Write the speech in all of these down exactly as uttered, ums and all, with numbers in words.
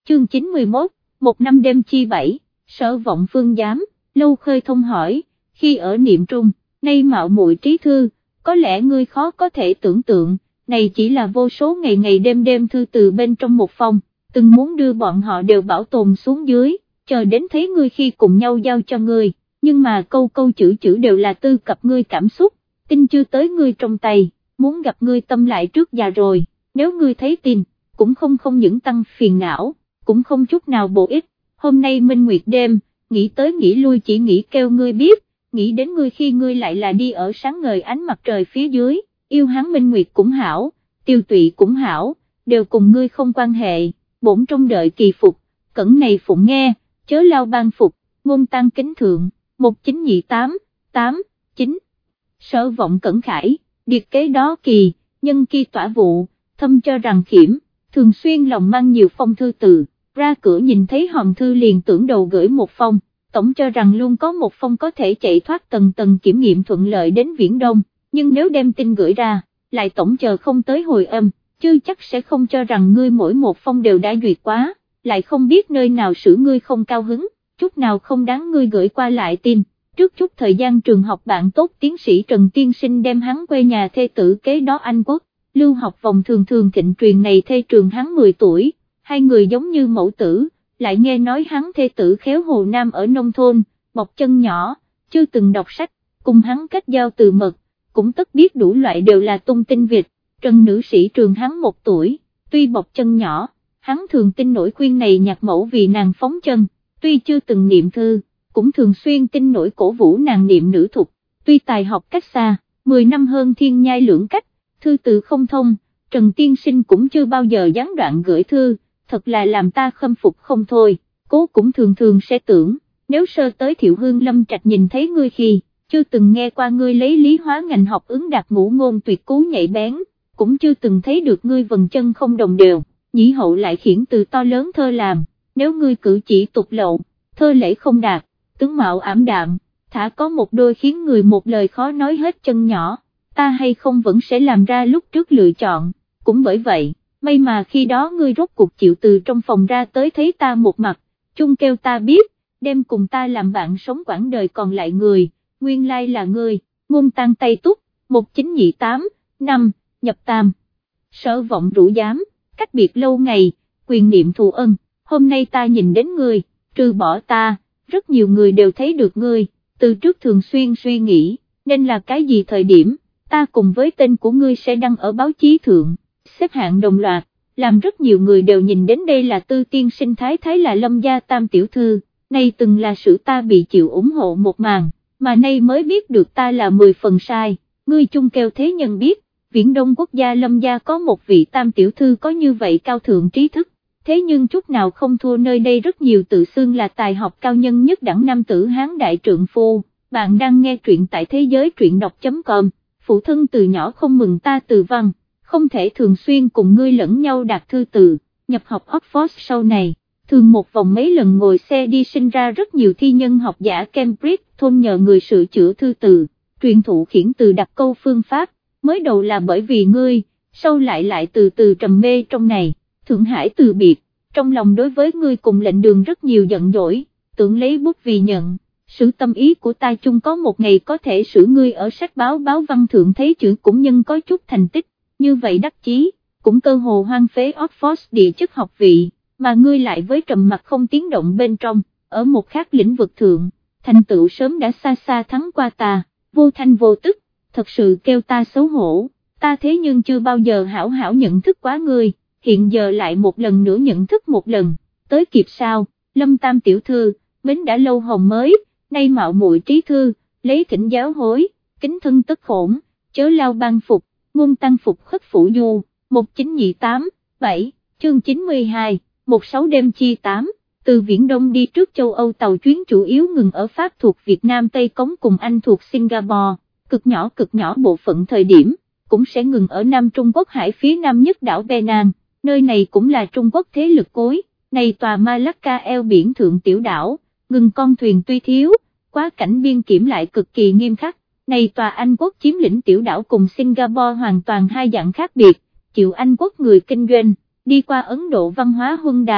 chương chín mươi mốt, một năm đêm chi bảy, Sở Vọng Phương giám, Lâu Khơi Thông hỏi, khi ở niệm trung, nay mạo muội trí thư, có lẽ ngươi khó có thể tưởng tượng, này chỉ là vô số ngày ngày đêm đêm thư từ bên trong một phòng, từng muốn đưa bọn họ đều bảo tồn xuống dưới, chờ đến thấy ngươi khi cùng nhau giao cho ngươi, nhưng mà câu câu chữ chữ đều là tư cập ngươi cảm xúc, tin chưa tới ngươi trong tay, muốn gặp ngươi tâm lại trước già rồi, nếu ngươi thấy tin, cũng không không những tăng phiền não, cũng không chút nào bổ ích, hôm nay minh nguyệt đêm, nghĩ tới nghĩ lui chỉ nghĩ kêu ngươi biết, nghĩ đến ngươi khi ngươi lại là đi ở sáng ngời ánh mặt trời phía dưới, yêu hắn minh nguyệt cũng hảo, tiêu tụy cũng hảo, đều cùng ngươi không quan hệ, bổn trong đợi kỳ phục, cẩn này phụng nghe, chớ lao ban phục, ngôn tăng kính thượng, một chín nhị tám, tám, chín, Sở Vọng Cẩn khải, điệt kế đó kỳ, nhân kỳ tỏa vụ, thâm cho rằng khiểm, thường xuyên lòng mang nhiều phong thư từ, ra cửa nhìn thấy hòm thư liền tưởng đầu gửi một phong, tổng cho rằng luôn có một phong có thể chạy thoát tầng tầng kiểm nghiệm thuận lợi đến Viễn Đông, nhưng nếu đem tin gửi ra, lại tổng chờ không tới hồi âm, chứ chắc sẽ không cho rằng ngươi mỗi một phong đều đã duyệt quá, lại không biết nơi nào xử ngươi không cao hứng, chút nào không đáng ngươi gửi qua lại tin. Trước chút thời gian trường học bạn tốt tiến sĩ Trần Tiên Sinh đem hắn quê nhà thê tử kế đó Anh Quốc, lưu học vòng thường thường thịnh truyền này thê trường hắn mười tuổi, hai người giống như mẫu tử, lại nghe nói hắn thê tử khéo Hồ Nam ở nông thôn, bọc chân nhỏ, chưa từng đọc sách, cùng hắn kết giao từ mật, cũng tất biết đủ loại đều là tung tin vịt, Trần nữ sĩ trường hắn một tuổi, tuy bọc chân nhỏ, hắn thường tin nổi khuyên này nhạc mẫu vì nàng phóng chân, tuy chưa từng niệm thư, cũng thường xuyên tin nổi cổ vũ nàng niệm nữ thục, tuy tài học cách xa, mười năm hơn thiên nhai lưỡng cách, thư từ không thông, Trần Tiên Sinh cũng chưa bao giờ gián đoạn gửi thư, thật là làm ta khâm phục không thôi, cố cũng thường thường sẽ tưởng, nếu sơ tới Thiệu Hương Lâm Trạch nhìn thấy ngươi khi, chưa từng nghe qua ngươi lấy lý hóa ngành học ứng đạt ngũ ngôn tuyệt cú nhạy bén, cũng chưa từng thấy được ngươi vần chân không đồng đều, nhĩ hậu lại khiển từ to lớn thơ làm, nếu ngươi cử chỉ tục lậu, thơ lễ không đạt, tướng mạo ảm đạm, thả có một đôi khiến người một lời khó nói hết chân nhỏ, ta hay không vẫn sẽ làm ra lúc trước lựa chọn, cũng bởi vậy, may mà khi đó ngươi rốt cuộc chịu từ trong phòng ra tới thấy ta một mặt, chung kêu ta biết, đem cùng ta làm bạn sống quãng đời còn lại người, nguyên lai là ngươi, ngôn tăng tay túc, một chín nhị tám, năm, nhập tam, Sở Vọng rủ giám, cách biệt lâu ngày, quyền niệm thù ân, hôm nay ta nhìn đến ngươi, trừ bỏ ta, rất nhiều người đều thấy được ngươi, từ trước thường xuyên suy nghĩ, nên là cái gì thời điểm, ta cùng với tên của ngươi sẽ đăng ở báo chí thượng, xếp hạng đồng loạt, làm rất nhiều người đều nhìn đến đây là Tư Tiên Sinh thái thái là Lâm gia tam tiểu thư, nay từng là sự ta bị chịu ủng hộ một màn, mà nay mới biết được ta là mười phần sai, ngươi chung kêu thế nhân biết, Viễn Đông quốc gia Lâm gia có một vị tam tiểu thư có như vậy cao thượng trí thức, thế nhưng chút nào không thua nơi đây rất nhiều tự xưng là tài học cao nhân nhất đẳng nam tử Hán đại trượng phu. Bạn đang nghe truyện tại thế giới truyện đọc.com, phụ thân từ nhỏ không mừng ta từ văn, không thể thường xuyên cùng ngươi lẫn nhau đạt thư từ, nhập học Oxford sau này, thường một vòng mấy lần ngồi xe đi sinh ra rất nhiều thi nhân học giả Cambridge thôn nhờ người sửa chữa thư từ, truyền thụ khiển từ đặt câu phương pháp, mới đầu là bởi vì ngươi, sau lại lại từ từ trầm mê trong này, Thượng Hải từ biệt, trong lòng đối với ngươi cùng lệnh đường rất nhiều giận dỗi, tưởng lấy bút vì nhận. Sự tâm ý của ta chung có một ngày có thể xử ngươi ở sách báo báo văn thượng thấy chữ cũng nhân có chút thành tích, như vậy đắc chí, cũng cơ hồ hoang phế Oxford địa chất học vị, mà ngươi lại với trầm mặc không tiếng động bên trong, ở một khác lĩnh vực thượng, thành tựu sớm đã xa xa thắng qua ta, vô thanh vô tức, thật sự kêu ta xấu hổ, ta thế nhưng chưa bao giờ hảo hảo nhận thức quá ngươi, hiện giờ lại một lần nữa nhận thức một lần, tới kịp sao, Lâm tam tiểu thư, mến đã lâu hồng mới, nay mạo muội trí thư, lấy thỉnh giáo hối, kính thân tất khổn, chớ lao ban phục, ngôn tăng phục khất phủ du, một chín nhị tám, bảy, chương chín mươi hai, một sáu đêm chi tám, từ Viễn Đông đi trước châu Âu tàu chuyến chủ yếu ngừng ở Pháp thuộc Việt Nam Tây Cống cùng Anh thuộc Singapore, cực nhỏ cực nhỏ bộ phận thời điểm, cũng sẽ ngừng ở Nam Trung Quốc hải phía nam nhất đảo Penang, nơi này cũng là Trung Quốc thế lực cuối, này tòa Malacca eo biển thượng tiểu đảo, ngừng con thuyền tuy thiếu, quá cảnh biên kiểm lại cực kỳ nghiêm khắc, này tòa Anh quốc chiếm lĩnh tiểu đảo cùng Singapore hoàn toàn hai dạng khác biệt, chịu Anh quốc người kinh doanh, đi qua Ấn Độ văn hóa huân đào,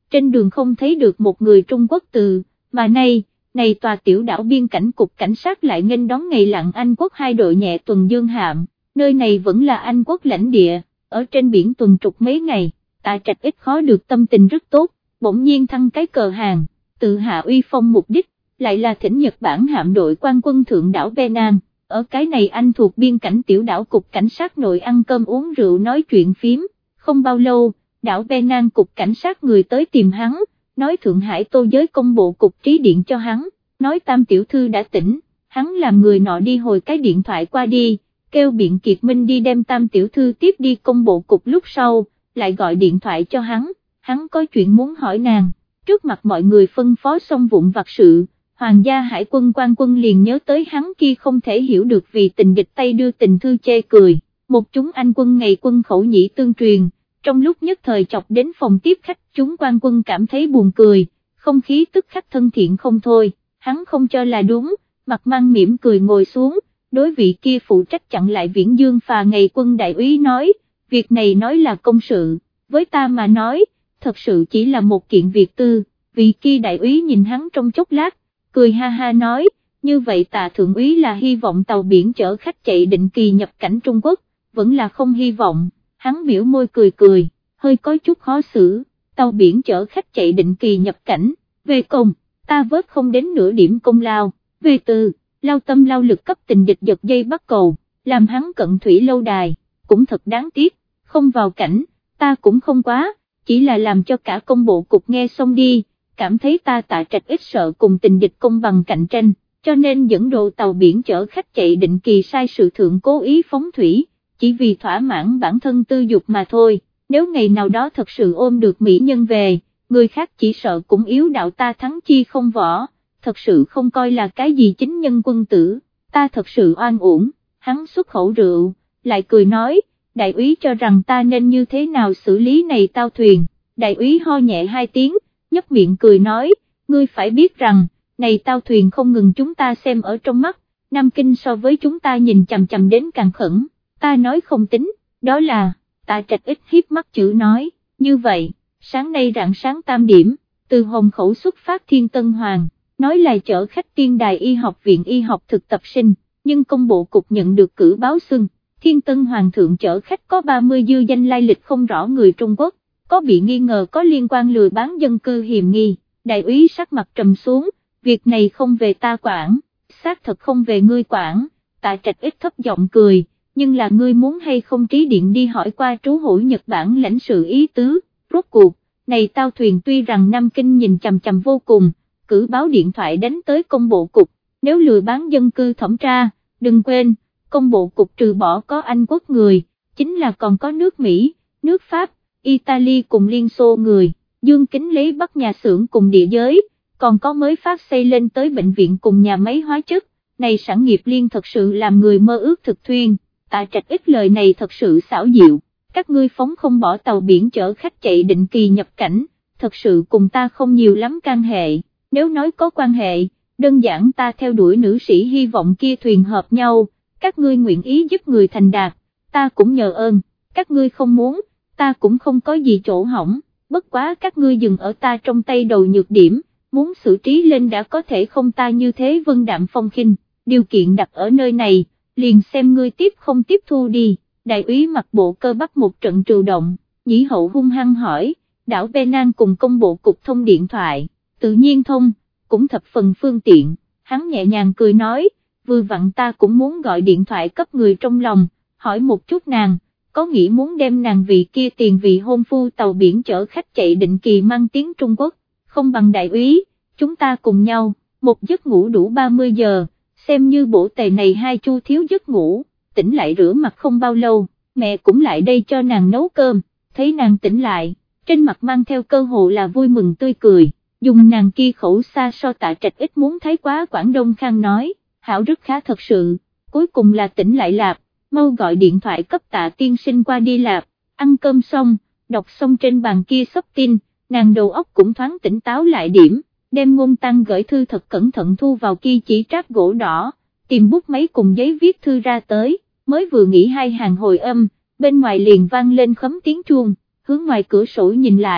trên đường không thấy được một người Trung Quốc từ, mà nay, này tòa tiểu đảo biên cảnh cục cảnh sát lại nghênh đón ngày lặng Anh quốc hai đội nhẹ tuần dương hạm, nơi này vẫn là Anh quốc lãnh địa, ở trên biển tuần trục mấy ngày, Tạ Trạch ít khó được tâm tình rất tốt, bỗng nhiên thăng cái cờ hàng, tự hạ uy phong mục đích, lại là thỉnh Nhật Bản hạm đội quan quân thượng đảo Penang, ở cái này anh thuộc biên cảnh tiểu đảo cục cảnh sát nội ăn cơm uống rượu nói chuyện phím, không bao lâu, đảo Penang cục cảnh sát người tới tìm hắn, nói Thượng Hải Tô giới công bộ cục trí điện cho hắn, nói Tam tiểu thư đã tỉnh, hắn làm người nọ đi hồi cái điện thoại qua đi, kêu Biện Kiệt Minh đi đem Tam tiểu thư tiếp đi công bộ cục, lúc sau, lại gọi điện thoại cho hắn, hắn có chuyện muốn hỏi nàng, trước mặt mọi người phân phó xong vụn vặt sự, Hoàng gia hải quân quan quân liền nhớ tới hắn kia không thể hiểu được vì tình địch tay đưa tình thư chê cười, một chúng anh quân ngày quân khẩu nhĩ tương truyền, trong lúc nhất thời chọc đến phòng tiếp khách chúng quan quân cảm thấy buồn cười, không khí tức khắc thân thiện không thôi, hắn không cho là đúng, mặt mang mỉm cười ngồi xuống, đối vị kia phụ trách chặn lại Viễn Dương phà ngày quân đại úy nói, việc này nói là công sự, với ta mà nói, thật sự chỉ là một kiện việc tư, vị kia đại úy nhìn hắn trong chốc lát, cười ha ha nói, như vậy Tạ thượng úy là hy vọng tàu biển chở khách chạy định kỳ nhập cảnh Trung Quốc, vẫn là không hy vọng, hắn biểu môi cười cười, hơi có chút khó xử, tàu biển chở khách chạy định kỳ nhập cảnh, về công, ta vớt không đến nửa điểm công lao, về từ, lao tâm lao lực cấp tình địch giật dây bắt cầu, làm hắn cận thủy lâu đài, cũng thật đáng tiếc, không vào cảnh, ta cũng không quá, chỉ là làm cho cả công bộ cục nghe xong đi, cảm thấy ta Tạ Trạch ít sợ cùng tình địch công bằng cạnh tranh, cho nên dẫn độ tàu biển chở khách chạy định kỳ sai sự thượng cố ý phóng thủy, chỉ vì thỏa mãn bản thân tư dục mà thôi, nếu ngày nào đó thật sự ôm được mỹ nhân về, người khác chỉ sợ cũng yếu đạo ta thắng chi không võ, thật sự không coi là cái gì chính nhân quân tử, ta thật sự oan uổng, hắn xuất khẩu rượu, lại cười nói, đại úy cho rằng ta nên như thế nào xử lý này tao thuyền, đại úy ho nhẹ hai tiếng, nhấp miệng cười nói, ngươi phải biết rằng, này tao thuyền không ngừng chúng ta xem ở trong mắt, Nam Kinh so với chúng ta nhìn chằm chằm đến càng khẩn, ta nói không tính, đó là, Tạ Trạch ít hiếp mắt chữ nói, như vậy, sáng nay rạng sáng tam điểm, từ Hồng Khẩu xuất phát Thiên Tân Hoàng, nói là chở khách Tiên Đài Y học viện y học thực tập sinh, nhưng công bộ cục nhận được cử báo xưng, Thiên Tân Hoàng thượng chở khách có ba mươi dư danh lai lịch không rõ người Trung Quốc, có bị nghi ngờ có liên quan lừa bán dân cư hiềm nghi, đại úy sắc mặt trầm xuống, việc này không về ta quản, xác thật không về ngươi quản, Tạ Trạch ít thấp giọng cười, nhưng là ngươi muốn hay không trí điện đi hỏi qua trú hữu Nhật Bản lãnh sự ý tứ, rốt cuộc, này tao thuyền tuy rằng Nam Kinh nhìn chằm chằm vô cùng, cử báo điện thoại đánh tới công bộ cục, nếu lừa bán dân cư thẩm tra, đừng quên, công bộ cục trừ bỏ có Anh quốc người, chính là còn có nước Mỹ, nước Pháp, Italy cùng Liên Xô người, Dương Kính lấy bắt nhà xưởng cùng địa giới, còn có mới phát xây lên tới bệnh viện cùng nhà máy hóa chất, này sản nghiệp liên thật sự làm người mơ ước thực thuyên, Tạ Trạch ít lời này thật sự xảo diệu, các ngươi phóng không bỏ tàu biển chở khách chạy định kỳ nhập cảnh, thật sự cùng ta không nhiều lắm can hệ, nếu nói có quan hệ, đơn giản ta theo đuổi nữ sĩ hy vọng kia thuyền hợp nhau, các ngươi nguyện ý giúp người thành đạt, ta cũng nhờ ơn, các ngươi không muốn, ta cũng không có gì chỗ hỏng, bất quá các ngươi dừng ở ta trong tay đầu nhược điểm, muốn xử trí lên đã có thể không ta như thế vân đạm phong khinh, điều kiện đặt ở nơi này, liền xem ngươi tiếp không tiếp thu đi, đại úy mặc bộ cơ bắp một trận trừ động, nhĩ hậu hung hăng hỏi, đảo Penang cùng công bộ cục thông điện thoại, tự nhiên thông, cũng thập phần phương tiện, hắn nhẹ nhàng cười nói, vừa vặn ta cũng muốn gọi điện thoại cấp người trong lòng, hỏi một chút nàng, có nghĩ muốn đem nàng vị kia tiền vị hôn phu tàu biển chở khách chạy định kỳ mang tiếng Trung Quốc, không bằng đại úy, chúng ta cùng nhau, một giấc ngủ đủ ba mươi giờ, xem như bổ tề này hai chu thiếu giấc ngủ, tỉnh lại rửa mặt không bao lâu, mẹ cũng lại đây cho nàng nấu cơm, thấy nàng tỉnh lại, trên mặt mang theo cơ hồ là vui mừng tươi cười, dùng nàng kia khẩu xa so Tạ Trạch ít muốn thấy quá Quảng Đông Khang nói, hảo rất khá thật sự, cuối cùng là tỉnh lại lạp, mau gọi điện thoại cấp Tạ tiên sinh qua đi lạp, ăn cơm xong, đọc xong trên bàn kia sắp tin, nàng đầu óc cũng thoáng tỉnh táo lại điểm, đem ngôn tăng gửi thư thật cẩn thận thu vào kia chỉ tráp gỗ đỏ, tìm bút máy cùng giấy viết thư ra tới, mới vừa nghĩ hai hàng hồi âm, bên ngoài liền vang lên khấm tiếng chuông, hướng ngoài cửa sổ nhìn lại,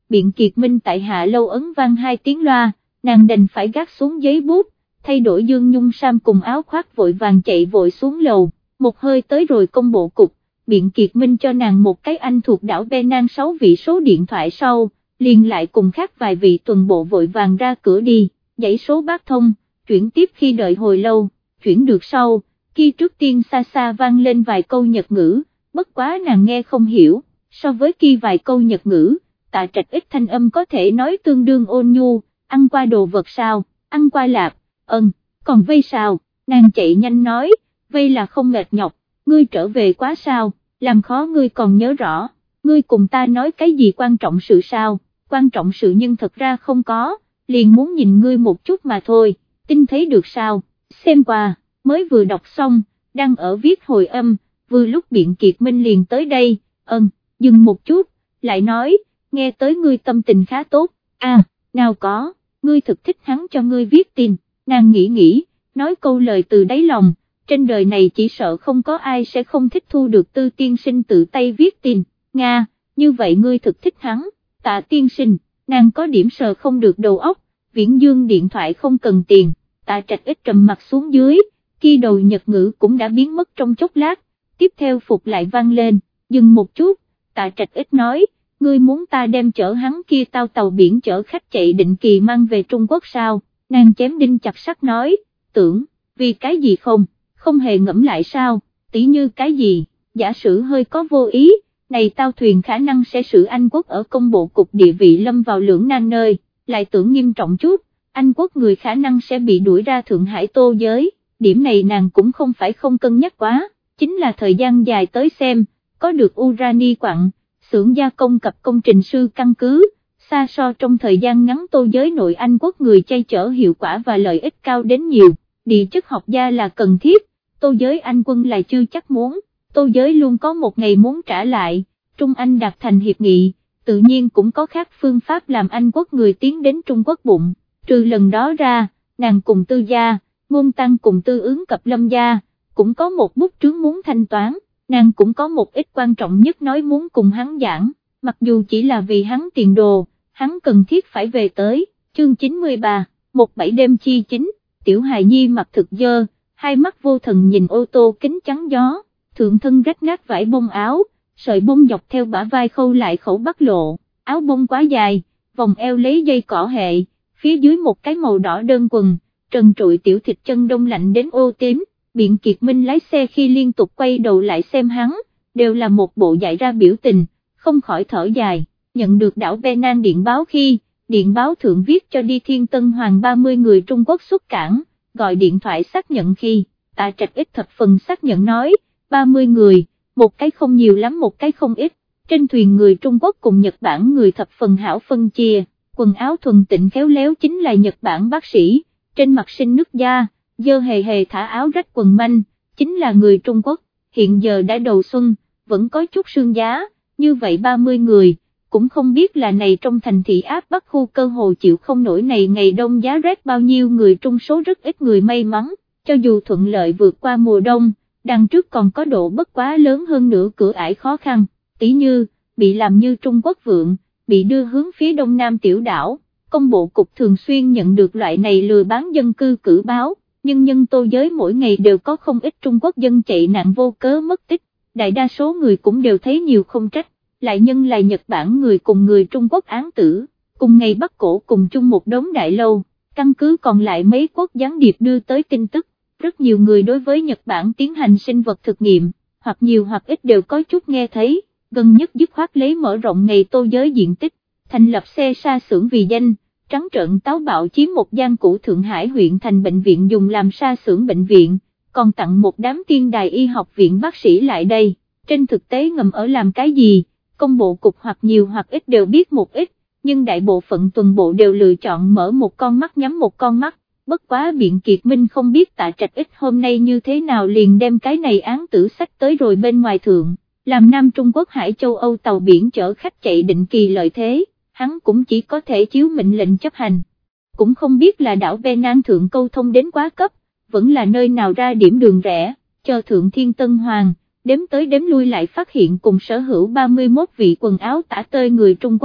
Biện Kiệt Minh tại Hạ Lâu ấn vang hai tiếng loa, nàng đành phải gác xuống giấy bút, thay đổi dương nhung sam cùng áo khoác vội vàng chạy vội xuống lầu, một hơi tới rồi công bộ cục. Biện Kiệt Minh cho nàng một cái anh thuộc đảo Penang sáu vị số điện thoại sau, liền lại cùng khác vài vị tuần bộ vội vàng ra cửa đi, dãy số bác thông, chuyển tiếp khi đợi hồi lâu, chuyển được sau, khi trước tiên xa xa vang lên vài câu Nhật ngữ, bất quá nàng nghe không hiểu, so với khi vài câu Nhật ngữ, Tạ Trạch ít thanh âm có thể nói tương đương ôn nhu, ăn qua đồ vật sao, ăn qua lạp, ơn, còn vây sao, nàng chạy nhanh nói, vây là không mệt nhọc, ngươi trở về quá sao, làm khó ngươi còn nhớ rõ, ngươi cùng ta nói cái gì quan trọng sự sao, quan trọng sự nhưng thật ra không có, liền muốn nhìn ngươi một chút mà thôi, tin thấy được sao, xem qua, mới vừa đọc xong, đang ở viết hồi âm, vừa lúc Biện Kiệt Minh liền tới đây, ơn, dừng một chút, lại nói, nghe tới ngươi tâm tình khá tốt, à, nào có, ngươi thực thích hắn cho ngươi viết tin, nàng nghĩ nghĩ, nói câu lời từ đáy lòng, trên đời này chỉ sợ không có ai sẽ không thích thu được Tư tiên sinh tự tay viết tin, Nga, như vậy ngươi thực thích hắn, Tạ tiên sinh, nàng có điểm sờ không được đầu óc, Viễn Dương điện thoại không cần tiền, Tạ Trạch ít trầm mặt xuống dưới, khi đầu Nhật ngữ cũng đã biến mất trong chốc lát, tiếp theo phục lại vang lên, dừng một chút, Tạ Trạch ít nói, ngươi muốn ta đem chở hắn kia tao tàu biển chở khách chạy định kỳ mang về Trung Quốc sao, nàng chém đinh chặt sắt nói, tưởng, vì cái gì không, không hề ngẫm lại sao, tỉ như cái gì, giả sử hơi có vô ý, này tao thuyền khả năng sẽ xử Anh quốc ở công bộ cục địa vị lâm vào lưỡng nan nơi, lại tưởng nghiêm trọng chút, Anh quốc người khả năng sẽ bị đuổi ra Thượng Hải Tô giới, điểm này nàng cũng không phải không cân nhắc quá, chính là thời gian dài tới xem, có được urani quặng, xưởng gia công cập công trình sư căn cứ, xa so trong thời gian ngắn Tô giới nội Anh quốc người chay chở hiệu quả và lợi ích cao đến nhiều, địa chất học gia là cần thiết, Tô giới Anh quân là chưa chắc muốn, Tô giới luôn có một ngày muốn trả lại, Trung Anh đạt thành hiệp nghị, tự nhiên cũng có khác phương pháp làm Anh quốc người tiến đến Trung Quốc bụng, trừ lần đó ra, nàng cùng Tư gia, Ngôn Tăng cùng Tư ứng cập Lâm gia, cũng có một bút trướng muốn thanh toán, nàng cũng có một ít quan trọng nhất nói muốn cùng hắn giảng, mặc dù chỉ là vì hắn tiền đồ, hắn cần thiết phải về tới, chương chín mươi ba, một bảy đêm chi chính, Tiểu Hài Nhi mặc thực dơ, hai mắt vô thần nhìn ô tô kính chắn gió, thượng thân rách nát vải bông áo, sợi bông dọc theo bả vai khâu lại khẩu bắc lộ, áo bông quá dài, vòng eo lấy dây cỏ hệ, phía dưới một cái màu đỏ đơn quần, trần trụi tiểu thịt chân đông lạnh đến ô tím. Biện Kiệt Minh lái xe khi liên tục quay đầu lại xem hắn, đều là một bộ dại ra biểu tình, không khỏi thở dài, nhận được đảo Penang điện báo khi, điện báo thượng viết cho đi Thiên Tân Hoàng ba mươi người Trung Quốc xuất cảng, gọi điện thoại xác nhận khi, Tạ Trạch ít thập phần xác nhận nói, ba mươi người, một cái không nhiều lắm một cái không ít, trên thuyền người Trung Quốc cùng Nhật Bản người thập phần hảo phân chia, quần áo thuần tịnh khéo léo chính là Nhật Bản bác sĩ, trên mặt sinh nước da, dơ hề hề thả áo rách quần manh, chính là người Trung Quốc, hiện giờ đã đầu xuân, vẫn có chút sương giá, như vậy ba mươi người, cũng không biết là này trong thành thị áp Bắc khu cơ hồ chịu không nổi này ngày đông giá rét bao nhiêu người Trung số rất ít người may mắn, cho dù thuận lợi vượt qua mùa đông, đằng trước còn có độ bất quá lớn hơn nữa cửa ải khó khăn, tỉ như, bị làm như Trung Quốc vượng, bị đưa hướng phía đông nam tiểu đảo, công bộ cục thường xuyên nhận được loại này lừa bán dân cư cử báo. Nhưng nhân Tô giới mỗi ngày đều có không ít Trung Quốc dân chạy nạn vô cớ mất tích, đại đa số người cũng đều thấy nhiều không trách, lại nhân là Nhật Bản người cùng người Trung Quốc án tử, cùng ngày Bắc Cổ cùng chung một đống đại lâu, căn cứ còn lại mấy quốc gián điệp đưa tới tin tức, rất nhiều người đối với Nhật Bản tiến hành sinh vật thực nghiệm, hoặc nhiều hoặc ít đều có chút nghe thấy, gần nhất dứt khoát lấy mở rộng ngày Tô giới diện tích, thành lập xe sa xưởng vì danh. Trắng trợn táo bạo chiếm một gian cũ Thượng Hải huyện thành bệnh viện dùng làm sa xưởng bệnh viện, còn tặng một đám tiên đài y học viện bác sĩ lại đây, trên thực tế ngầm ở làm cái gì, công bộ cục hoặc nhiều hoặc ít đều biết một ít, nhưng đại bộ phận tuần bộ đều lựa chọn mở một con mắt nhắm một con mắt, bất quá Biện Kiệt Minh không biết Tạ Trạch ít hôm nay như thế nào liền đem cái này án tử sách tới rồi bên ngoài thượng, làm Nam Trung Quốc Hải châu Âu tàu biển chở khách chạy định kỳ lợi thế. Hắn cũng chỉ có thể chiếu mệnh lệnh chấp hành, cũng không biết là đảo Penang thượng câu thông đến quá cấp, vẫn là nơi nào ra điểm đường rẽ, chờ thượng Thiên Tân Hoàng, đếm tới đếm lui lại phát hiện cùng sở hữu ba mươi mốt vị quần áo tả tơi người Trung Quốc,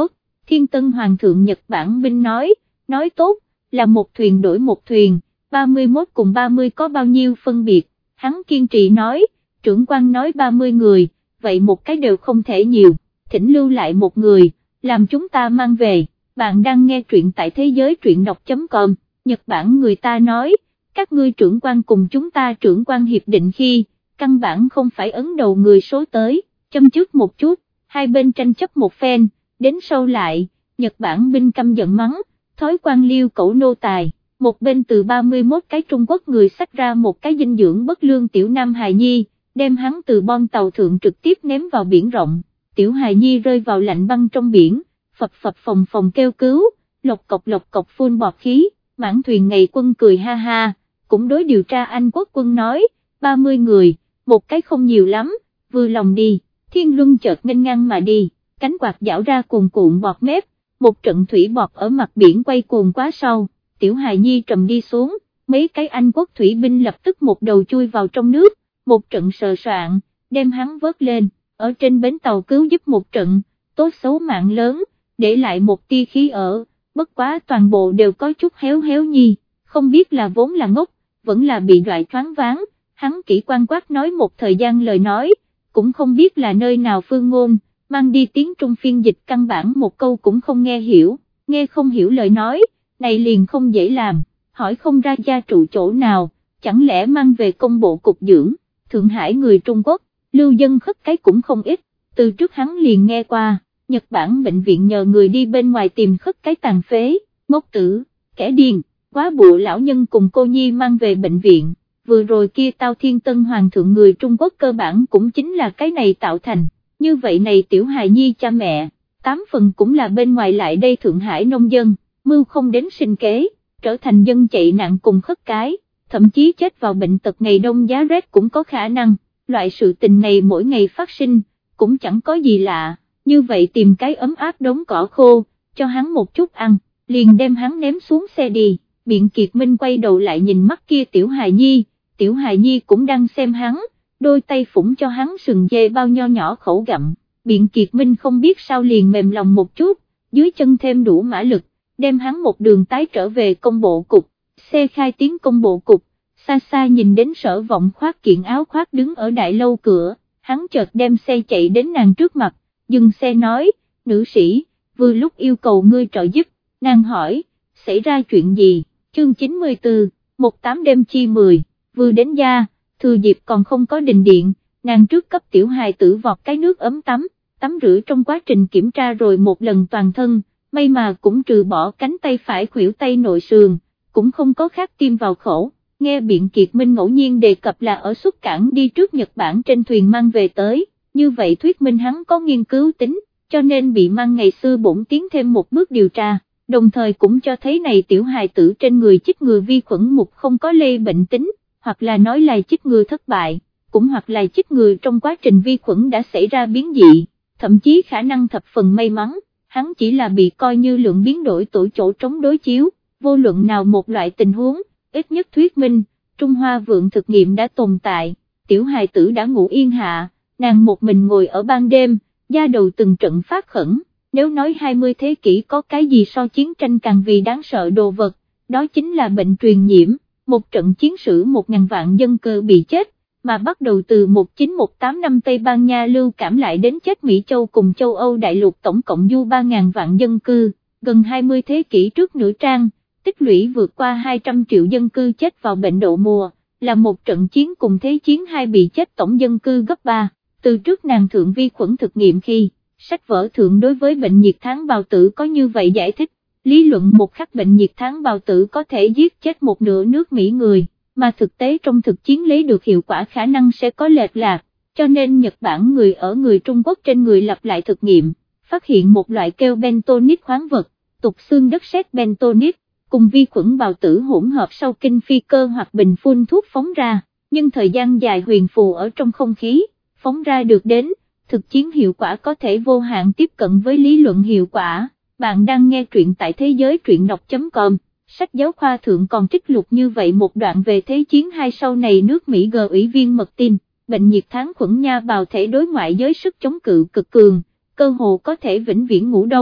Thiên Tân Hoàng thượng Nhật Bản binh nói, nói tốt, là một thuyền đổi một thuyền, ba mươi mốt cùng ba mươi có bao nhiêu phân biệt, hắn kiên trì nói, trưởng quan nói ba mươi người, vậy một cái đều không thể nhiều, thỉnh lưu lại một người, làm chúng ta mang về. Bạn đang nghe truyện tại thế giới truyện đọc.com, Nhật Bản người ta nói, các ngươi trưởng quan cùng chúng ta trưởng quan hiệp định khi, căn bản không phải ấn đầu người số tới, châm chước một chút, hai bên tranh chấp một phen, đến sau lại, Nhật Bản binh căm giận mắng, thói quan liêu cẩu nô tài, một bên từ ba mươi mốt cái Trung Quốc người xách ra một cái dinh dưỡng bất lương tiểu nam hài nhi, đem hắn từ bom tàu thượng trực tiếp ném vào biển rộng, tiểu hài nhi rơi vào lạnh băng trong biển, phập phập phồng phồng kêu cứu, lộc cọc lộc cọc phun bọt khí, mãn thuyền ngày quân cười ha ha, cũng đối điều tra Anh quốc quân nói, ba mươi người, một cái không nhiều lắm, vừa lòng đi, Thiên Luân chợt nghênh ngang mà đi, cánh quạt giảo ra cuồn cuộn bọt mép, một trận thủy bọt ở mặt biển quay cuồng quá sau, tiểu hài nhi trầm đi xuống, mấy cái Anh quốc thủy binh lập tức một đầu chui vào trong nước, một trận sờ soạn, đem hắn vớt lên, ở trên bến tàu cứu giúp một trận, tốt xấu mạng lớn, để lại một tia khí ở, bất quá toàn bộ đều có chút héo héo nhi, không biết là vốn là ngốc, vẫn là bị đoại choáng váng, hắn kỹ quan quát nói một thời gian lời nói, cũng không biết là nơi nào phương ngôn, mang đi tiếng Trung phiên dịch căn bản một câu cũng không nghe hiểu, nghe không hiểu lời nói, này liền không dễ làm, hỏi không ra gia trụ chỗ nào, chẳng lẽ mang về công bộ cục dưỡng, Thượng Hải người Trung Quốc, lưu dân khất cái cũng không ít, từ trước hắn liền nghe qua. Nhật Bản bệnh viện nhờ người đi bên ngoài tìm khất cái tàn phế, ngốc tử, kẻ điên, quá bụ lão nhân cùng cô nhi mang về bệnh viện, vừa rồi kia Tao Thiên Tân Hoàng thượng người Trung Quốc cơ bản cũng chính là cái này tạo thành, như vậy này tiểu hài nhi cha mẹ, tám phần cũng là bên ngoài lại đây Thượng Hải nông dân, mưu không đến sinh kế, trở thành dân chạy nạn cùng khất cái, thậm chí chết vào bệnh tật ngày đông giá rét cũng có khả năng, loại sự tình này mỗi ngày phát sinh, cũng chẳng có gì lạ. Như vậy tìm cái ấm áp đống cỏ khô, cho hắn một chút ăn, liền đem hắn ném xuống xe đi, Biện Kiệt Minh quay đầu lại nhìn mắt kia tiểu hài nhi, tiểu hài nhi cũng đang xem hắn, đôi tay phủng cho hắn sừng dê bao nho nhỏ khẩu gặm, Biện Kiệt Minh không biết sao liền mềm lòng một chút, dưới chân thêm đủ mã lực, đem hắn một đường tái trở về công bộ cục, xe khai tiến công bộ cục, xa xa nhìn đến Sở Vọng khoác kiện áo khoác đứng ở đại lâu cửa, hắn chợt đem xe chạy đến nàng trước mặt, dừng xe nói, nữ sĩ, vừa lúc yêu cầu ngươi trợ giúp, nàng hỏi, xảy ra chuyện gì, chương chín mươi tư, một tám đêm chi mười, vừa đến gia, thừa dịp còn không có đình điện, nàng trước cấp tiểu hài tử vọt cái nước ấm tắm, tắm rửa trong quá trình kiểm tra rồi một lần toàn thân, may mà cũng trừ bỏ cánh tay phải khuỷu tay nội sườn, cũng không có khác tiêm vào khẩu, nghe Biện Kiệt Minh ngẫu nhiên đề cập là ở xuất cảng đi trước Nhật Bản trên thuyền mang về tới. Như vậy thuyết minh hắn có nghiên cứu tính, cho nên bị mang ngày xưa bổn tiến thêm một bước điều tra, đồng thời cũng cho thấy này tiểu hài tử trên người chích ngừa vi khuẩn mục không có lây bệnh tính, hoặc là nói là chích ngừa thất bại, cũng hoặc là chích ngừa trong quá trình vi khuẩn đã xảy ra biến dị, thậm chí khả năng thập phần may mắn, hắn chỉ là bị coi như lượng biến đổi tuổi chỗ trống đối chiếu, vô luận nào một loại tình huống, ít nhất thuyết minh, Trung Hoa vượng thực nghiệm đã tồn tại, tiểu hài tử đã ngủ yên hạ. Nàng một mình ngồi ở ban đêm, da đầu từng trận phát khẩn, nếu nói hai mươi thế kỷ có cái gì so chiến tranh càng vì đáng sợ đồ vật, đó chính là bệnh truyền nhiễm, một trận chiến sử một ngàn vạn dân cư bị chết, mà bắt đầu từ một nghìn chín trăm mười tám năm Tây Ban Nha lưu cảm lại đến chết Mỹ Châu cùng châu Âu đại lục tổng cộng du ba ngàn vạn dân cư, gần hai mươi thế kỷ trước nửa trang, tích lũy vượt qua hai trăm triệu dân cư chết vào bệnh đậu mùa, là một trận chiến cùng thế chiến hai bị chết tổng dân cư gấp ba. Từ trước nàng thượng vi khuẩn thực nghiệm khi, sách vở thượng đối với bệnh nhiệt tháng bào tử có như vậy giải thích, lý luận một khắc bệnh nhiệt tháng bào tử có thể giết chết một nửa nước Mỹ người, mà thực tế trong thực chiến lấy được hiệu quả khả năng sẽ có lệch lạc, cho nên Nhật Bản người ở người Trung Quốc trên người lặp lại thực nghiệm, phát hiện một loại kêu bentonit khoáng vật, tục xương đất sét bentonit, cùng vi khuẩn bào tử hỗn hợp sau kinh phi cơ hoặc bình phun thuốc phóng ra, nhưng thời gian dài huyền phù ở trong không khí, phóng ra được đến, thực chiến hiệu quả có thể vô hạn tiếp cận với lý luận hiệu quả. Bạn đang nghe truyện tại thế giới truyện đọc.com, sách giáo khoa thượng còn trích lục như vậy một đoạn về Thế chiến hai sau này nước Mỹ G ủy viên mật tin, bệnh nhiệt tháng khuẩn nha bào thể đối ngoại giới sức chống cự cực cường, cơ hồ có thể vĩnh viễn ngủ đông,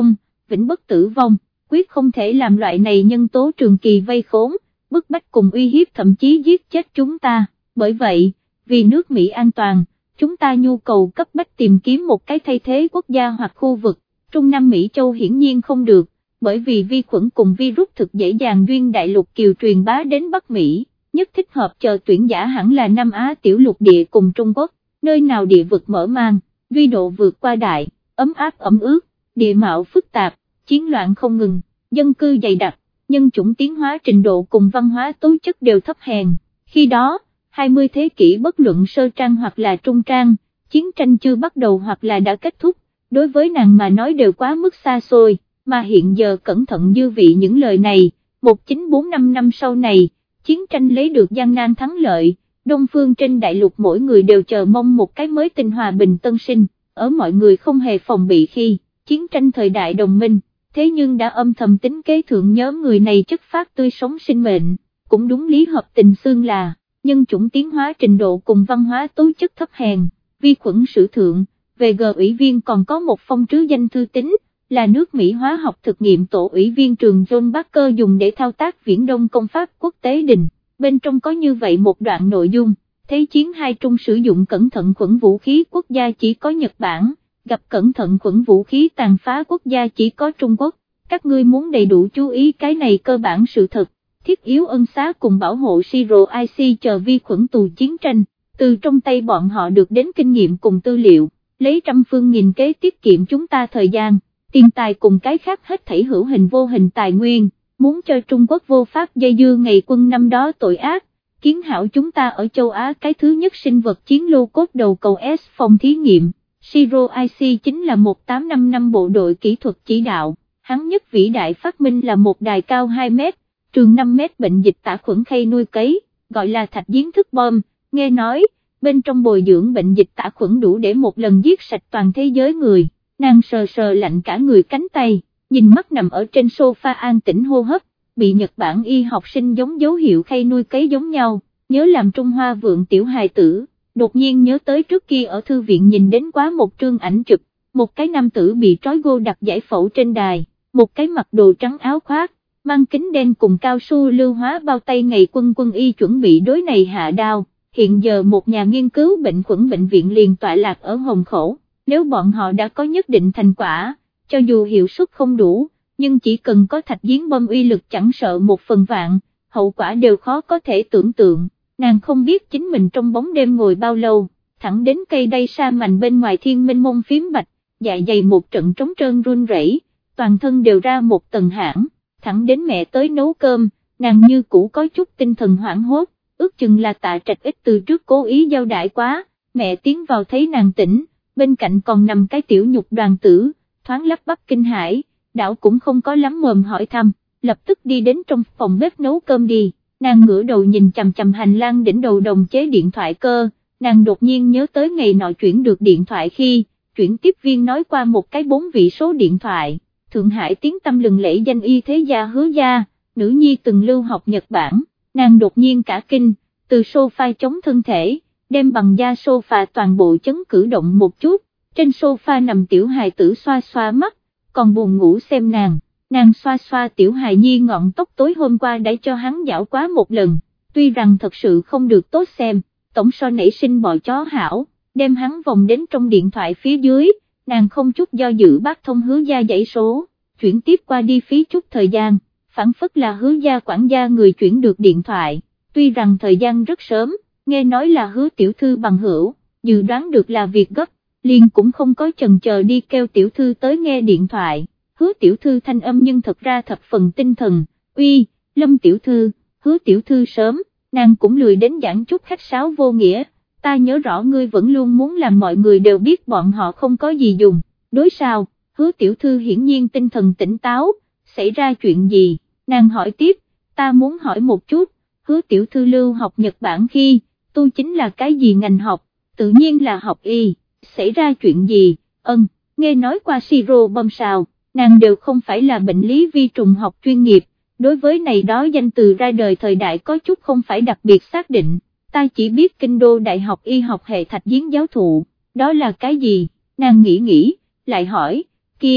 vĩnh bất tử vong, quyết không thể làm loại này nhân tố trường kỳ vây khốn, bức bách cùng uy hiếp thậm chí giết chết chúng ta, bởi vậy, vì nước Mỹ an toàn, chúng ta nhu cầu cấp bách tìm kiếm một cái thay thế quốc gia hoặc khu vực, Trung Nam Mỹ Châu hiển nhiên không được, bởi vì vi khuẩn cùng virus thực dễ dàng duyên đại lục kiều truyền bá đến Bắc Mỹ, nhất thích hợp chờ tuyển giả hẳn là Nam Á tiểu lục địa cùng Trung Quốc, nơi nào địa vực mở mang, duy độ vượt qua đại, ấm áp ẩm ướt, địa mạo phức tạp, chiến loạn không ngừng, dân cư dày đặc, nhân chủng tiến hóa trình độ cùng văn hóa tố chất đều thấp hèn, khi đó, hai mươi thế kỷ bất luận sơ trang hoặc là trung trang, chiến tranh chưa bắt đầu hoặc là đã kết thúc, đối với nàng mà nói đều quá mức xa xôi, mà hiện giờ cẩn thận dư vị những lời này, một nghìn chín trăm bốn mươi lăm năm sau này, chiến tranh lấy được gian nan thắng lợi, Đông phương trên đại lục mỗi người đều chờ mong một cái mới tinh hòa bình tân sinh, ở mọi người không hề phòng bị khi, chiến tranh thời đại đồng minh, thế nhưng đã âm thầm tính kế thượng nhóm người này chất phát tươi sống sinh mệnh, cũng đúng lý hợp tình xương là, nhân chủng tiến hóa trình độ cùng văn hóa tố chất thấp hèn, vi khuẩn sử thượng, về G ủy viên còn có một phong trứ danh thư tín, là nước Mỹ hóa học thực nghiệm tổ ủy viên trường John Barker dùng để thao tác Viễn Đông công pháp quốc tế đình, bên trong có như vậy một đoạn nội dung, Thế chiến hai Trung sử dụng cẩn thận khuẩn vũ khí quốc gia chỉ có Nhật Bản, gặp cẩn thận khuẩn vũ khí tàn phá quốc gia chỉ có Trung Quốc, các ngươi muốn đầy đủ chú ý cái này cơ bản sự thật, thiết yếu ân xá cùng bảo hộ Zero i xê chờ vi khuẩn tù chiến tranh, từ trong tay bọn họ được đến kinh nghiệm cùng tư liệu, lấy trăm phương nghìn kế tiết kiệm chúng ta thời gian, tiền tài cùng cái khác hết thảy hữu hình vô hình tài nguyên, muốn cho Trung Quốc vô pháp dây dưa ngày quân năm đó tội ác, kiến hảo chúng ta ở châu Á cái thứ nhất sinh vật chiến lô cốt đầu cầu S phòng thí nghiệm, Zero i xê chính là một tám năm năm bộ đội kỹ thuật chỉ đạo, hắn nhất vĩ đại phát minh là một đài cao hai mét, trường năm mét bệnh dịch tả khuẩn khay nuôi cấy, gọi là thạch giếng thức bom, nghe nói, bên trong bồi dưỡng bệnh dịch tả khuẩn đủ để một lần giết sạch toàn thế giới người, nàng sờ sờ lạnh cả người cánh tay, nhìn mắt nằm ở trên sofa an tĩnh hô hấp, bị Nhật Bản y học sinh giống dấu hiệu khay nuôi cấy giống nhau, nhớ làm Trung Hoa vượng tiểu hài tử, đột nhiên nhớ tới trước kia ở thư viện nhìn đến quá một trương ảnh chụp, một cái nam tử bị trói gô đặt giải phẫu trên đài, một cái mặc đồ trắng áo khoác, mang kính đen cùng cao su lưu hóa bao tay ngày quân quân y chuẩn bị đối này hạ đao, hiện giờ một nhà nghiên cứu bệnh khuẩn bệnh viện liền tọa lạc ở Hồng Khẩu, nếu bọn họ đã có nhất định thành quả, cho dù hiệu suất không đủ, nhưng chỉ cần có thạch giếng bom uy lực chẳng sợ một phần vạn, hậu quả đều khó có thể tưởng tượng, nàng không biết chính mình trong bóng đêm ngồi bao lâu, thẳng đến cây đay sa mành bên ngoài thiên minh mông phím bạch, dạ dày một trận trống trơn run rẩy, toàn thân đều ra một tầng hãn, thẳng đến mẹ tới nấu cơm, nàng như cũ có chút tinh thần hoảng hốt, ước chừng là Tạ Trạch ít từ trước cố ý giao đãi quá, mẹ tiến vào thấy nàng tỉnh, bên cạnh còn nằm cái tiểu nhục đoàn tử, thoáng lắp bắp kinh hãi, đảo cũng không có lắm mồm hỏi thăm, lập tức đi đến trong phòng bếp nấu cơm đi, nàng ngửa đầu nhìn chằm chằm hành lang đỉnh đầu đồng chế điện thoại cơ, nàng đột nhiên nhớ tới ngày nọ chuyển được điện thoại khi, chuyển tiếp viên nói qua một cái bốn vị số điện thoại, Thượng Hải tiếng tâm lừng lẫy danh y thế gia Hứa gia, nữ nhi từng lưu học Nhật Bản, nàng đột nhiên cả kinh, từ sofa chống thân thể, đem bằng da sofa toàn bộ chấn cử động một chút, trên sofa nằm tiểu hài tử xoa xoa mắt, còn buồn ngủ xem nàng, nàng xoa xoa tiểu hài nhi ngọn tóc tối hôm qua đã cho hắn dạo quá một lần, tuy rằng thật sự không được tốt xem, tổng so nảy sinh bò chó hảo, đem hắn vòng đến trong điện thoại phía dưới, nàng không chút do dự bắt thông Hứa gia dãy số, chuyển tiếp qua đi phí chút thời gian, phản phất là Hứa gia quản gia người chuyển được điện thoại, tuy rằng thời gian rất sớm, nghe nói là Hứa tiểu thư bằng hữu, dự đoán được là việc gấp, liền cũng không có chần chờ đi kêu tiểu thư tới nghe điện thoại, Hứa tiểu thư thanh âm nhưng thật ra thập phần tinh thần, uy, Lâm tiểu thư, Hứa tiểu thư sớm, nàng cũng lười đến giảng chút khách sáo vô nghĩa, ta nhớ rõ ngươi vẫn luôn muốn làm mọi người đều biết bọn họ không có gì dùng, đối sao, Hứa tiểu thư hiển nhiên tinh thần tỉnh táo, xảy ra chuyện gì, nàng hỏi tiếp, ta muốn hỏi một chút, Hứa tiểu thư lưu học Nhật Bản khi, tu chính là cái gì ngành học, tự nhiên là học y, xảy ra chuyện gì, ân, nghe nói qua siro bom sao, nàng đều không phải là bệnh lý vi trùng học chuyên nghiệp, đối với này đó danh từ ra đời thời đại có chút không phải đặc biệt xác định, ta chỉ biết kinh đô đại học y học hệ thạch giếng giáo thụ, đó là cái gì, nàng nghĩ nghĩ, lại hỏi, kia,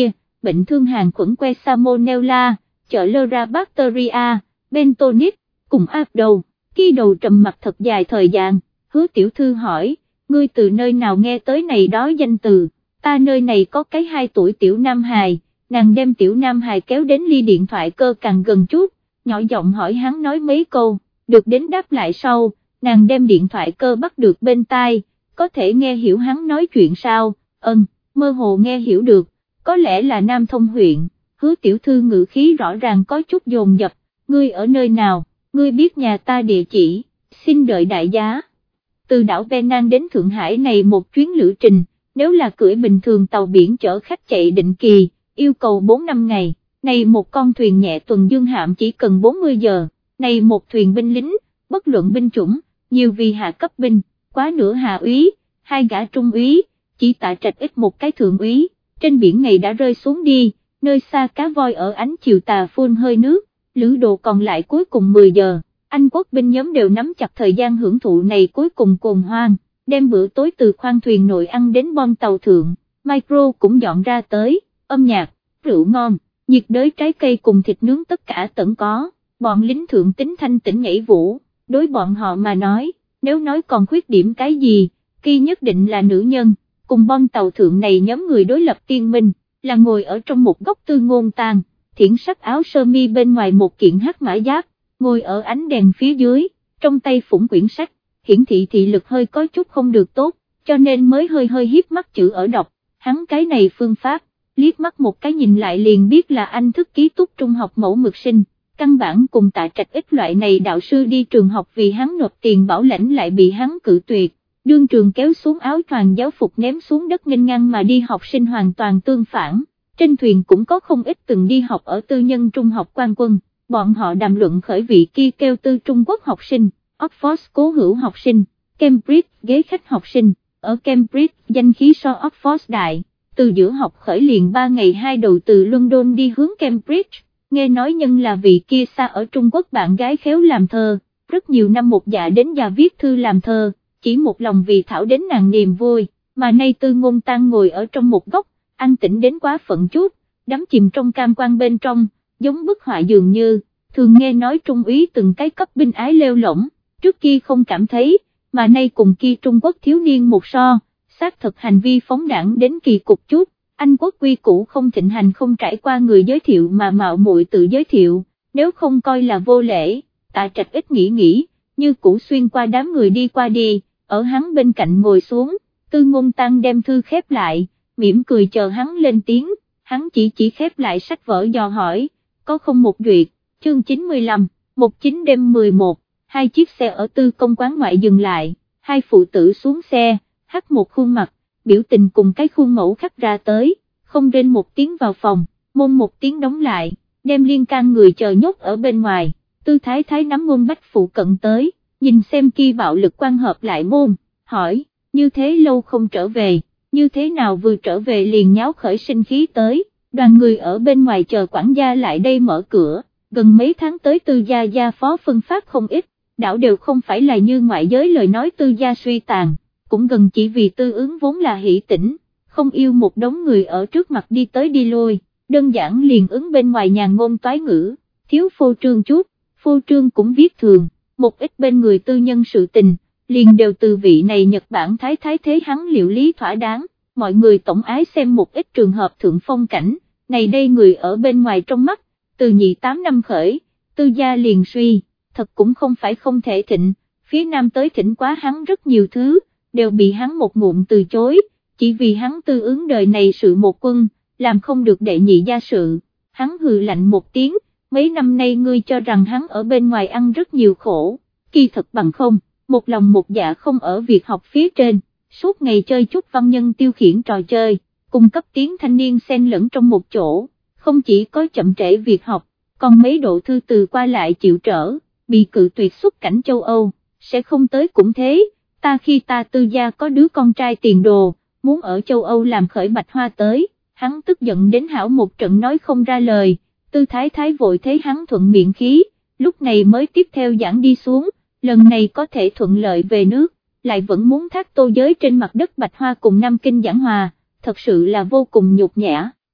bệnh thương hàn khuẩn que Salmonella, chợ Lera Bacteria, Bentonit, cùng áp đầu. Khi đầu trầm mặt thật dài thời gian, Hứa tiểu thư hỏi, ngươi từ nơi nào nghe tới này đó danh từ? Ta nơi này có cái hai tuổi tiểu nam hài. Nàng đem tiểu nam hài kéo đến ly điện thoại cơ càng gần chút, nhỏ giọng hỏi hắn nói mấy câu, được đến đáp lại sau, nàng đem điện thoại cơ bắt được bên tai, có thể nghe hiểu hắn nói chuyện sao? Ừm, mơ hồ nghe hiểu được, có lẽ là Nam Thông huyện. Hứa tiểu thư ngữ khí rõ ràng có chút dồn dập, ngươi ở nơi nào, ngươi biết nhà ta địa chỉ, xin đợi đại giá. Từ đảo Penang đến Thượng Hải này một chuyến lữ trình, nếu là cưỡi bình thường tàu biển chở khách chạy định kỳ, yêu cầu bốn năm ngày, này một con thuyền nhẹ tuần dương hạm chỉ cần bốn mươi giờ, này một thuyền binh lính, bất luận binh chủng, nhiều vì hạ cấp binh, quá nửa hạ úy, hai gã trung úy, chỉ Tạ Trạch ít một cái thượng úy, trên biển ngày đã rơi xuống đi, nơi xa cá voi ở ánh chiều tà phun hơi nước, lữ đồ còn lại cuối cùng mười giờ, Anh quốc binh nhóm đều nắm chặt thời gian hưởng thụ này cuối cùng cồn hoang, đem bữa tối từ khoang thuyền nội ăn đến bon tàu thượng, micro cũng dọn ra tới, âm nhạc, rượu ngon, nhiệt đới trái cây cùng thịt nướng tất cả tận có, bọn lính thượng tính thanh tĩnh nhảy vũ, đối bọn họ mà nói, nếu nói còn khuyết điểm cái gì, kia nhất định là nữ nhân, cùng bon tàu thượng này nhóm người đối lập tiên minh, là ngồi ở trong một góc tư ngôn tàn, thiển sắc áo sơ mi bên ngoài một kiện hắc mã giáp, ngồi ở ánh đèn phía dưới, trong tay phủng quyển sách, hiển thị thị lực hơi có chút không được tốt, cho nên mới hơi hơi hiếp mắt chữ ở đọc, hắn cái này phương pháp, liếc mắt một cái nhìn lại liền biết là anh thức ký túc trung học mẫu mực sinh, căn bản cùng Tạ Trạch ít loại này đạo sư đi trường học vì hắn nộp tiền bảo lãnh lại bị hắn cự tuyệt, đương trường kéo xuống áo choàng giáo phục ném xuống đất nghênh ngang mà đi học sinh hoàn toàn tương phản, trên thuyền cũng có không ít từng đi học ở tư nhân trung học quan quân, bọn họ đàm luận khởi vị kia kêu tư Trung Quốc học sinh, Oxford cố hữu học sinh, Cambridge ghế khách học sinh, ở Cambridge danh khí so Oxford đại, từ giữa học khởi liền ba ngày hai đầu từ London đi hướng Cambridge, nghe nói nhân là vị kia xa ở Trung Quốc bạn gái khéo làm thơ, rất nhiều năm một dạ đến già viết thư làm thơ, chỉ một lòng vì thảo đến nàng niềm vui, mà nay Tư Ngôn Tăng ngồi ở trong một góc, an tĩnh đến quá phận chút, đắm chìm trong cam quan bên trong, giống bức họa dường như, thường nghe nói trung úy từng cái cấp binh ái lêu lỏng, trước kia không cảm thấy, mà nay cùng kia Trung Quốc thiếu niên một so, xác thực hành vi phóng đảng đến kỳ cục chút, Anh quốc quy củ không thịnh hành không trải qua người giới thiệu mà mạo muội tự giới thiệu, nếu không coi là vô lễ, Tạ Trạch ít nghĩ nghĩ, như cũ xuyên qua đám người đi qua đi, ở hắn bên cạnh ngồi xuống, Tư Ngôn Tăng đem thư khép lại, mỉm cười chờ hắn lên tiếng, hắn chỉ chỉ khép lại sách vở dò hỏi, có không một duyệt, chương chín mươi lăm, một chín đêm mười một, hai chiếc xe ở Tư công quán ngoại dừng lại, hai phụ tử xuống xe, hắt một khuôn mặt, biểu tình cùng cái khuôn mẫu khắc ra tới, không rên một tiếng vào phòng, môn một tiếng đóng lại, đem liên can người chờ nhốt ở bên ngoài, Tư Thái Thái nắm Ngôn Bách phụ cận tới, nhìn xem kia bạo lực quan hợp lại môn, hỏi, như thế lâu không trở về, như thế nào vừa trở về liền nháo khởi sinh khí tới, đoàn người ở bên ngoài chờ quản gia lại đây mở cửa, gần mấy tháng tới Tư gia gia phó phân phát không ít, đảo đều không phải là như ngoại giới lời nói Tư gia suy tàn, cũng gần chỉ vì Tư ứng vốn là hỷ tĩnh, không yêu một đống người ở trước mặt đi tới đi lui, đơn giản liền ứng bên ngoài nhàn ngôn toái ngữ, thiếu phô trương chút, phô trương cũng viết thường, một ít bên người tư nhân sự tình, liền đều từ vị này Nhật Bản thái thái thế hắn liệu lý thỏa đáng, mọi người tổng ái xem một ít trường hợp thượng phong cảnh, này đây người ở bên ngoài trong mắt, từ nhị tám năm khởi, Tư gia liền suy, thật cũng không phải không thể thịnh, phía nam tới thịnh quá hắn rất nhiều thứ, đều bị hắn một ngụm từ chối, chỉ vì hắn Tư ứng đời này sự một quân, làm không được đệ nhị gia sự, hắn hừ lạnh một tiếng, mấy năm nay ngươi cho rằng hắn ở bên ngoài ăn rất nhiều khổ, kỳ thật bằng không, một lòng một dạ không ở việc học phía trên, suốt ngày chơi chút văn nhân tiêu khiển trò chơi, cung cấp tiếng thanh niên xen lẫn trong một chỗ, không chỉ có chậm trễ việc học, còn mấy độ thư từ qua lại chịu trở, bị cự tuyệt xuất cảnh châu Âu, sẽ không tới cũng thế, ta khi ta Tư gia có đứa con trai tiền đồ, muốn ở châu Âu làm khởi bạch hoa tới, hắn tức giận đến hảo một trận nói không ra lời, Tư Thái Thái vội thấy hắn thuận miệng khí, lúc này mới tiếp theo giảng đi xuống, lần này có thể thuận lợi về nước, lại vẫn muốn thác Tô giới trên mặt đất bạch hoa cùng Nam Kinh giảng hòa, thật sự là vô cùng nhục nhã,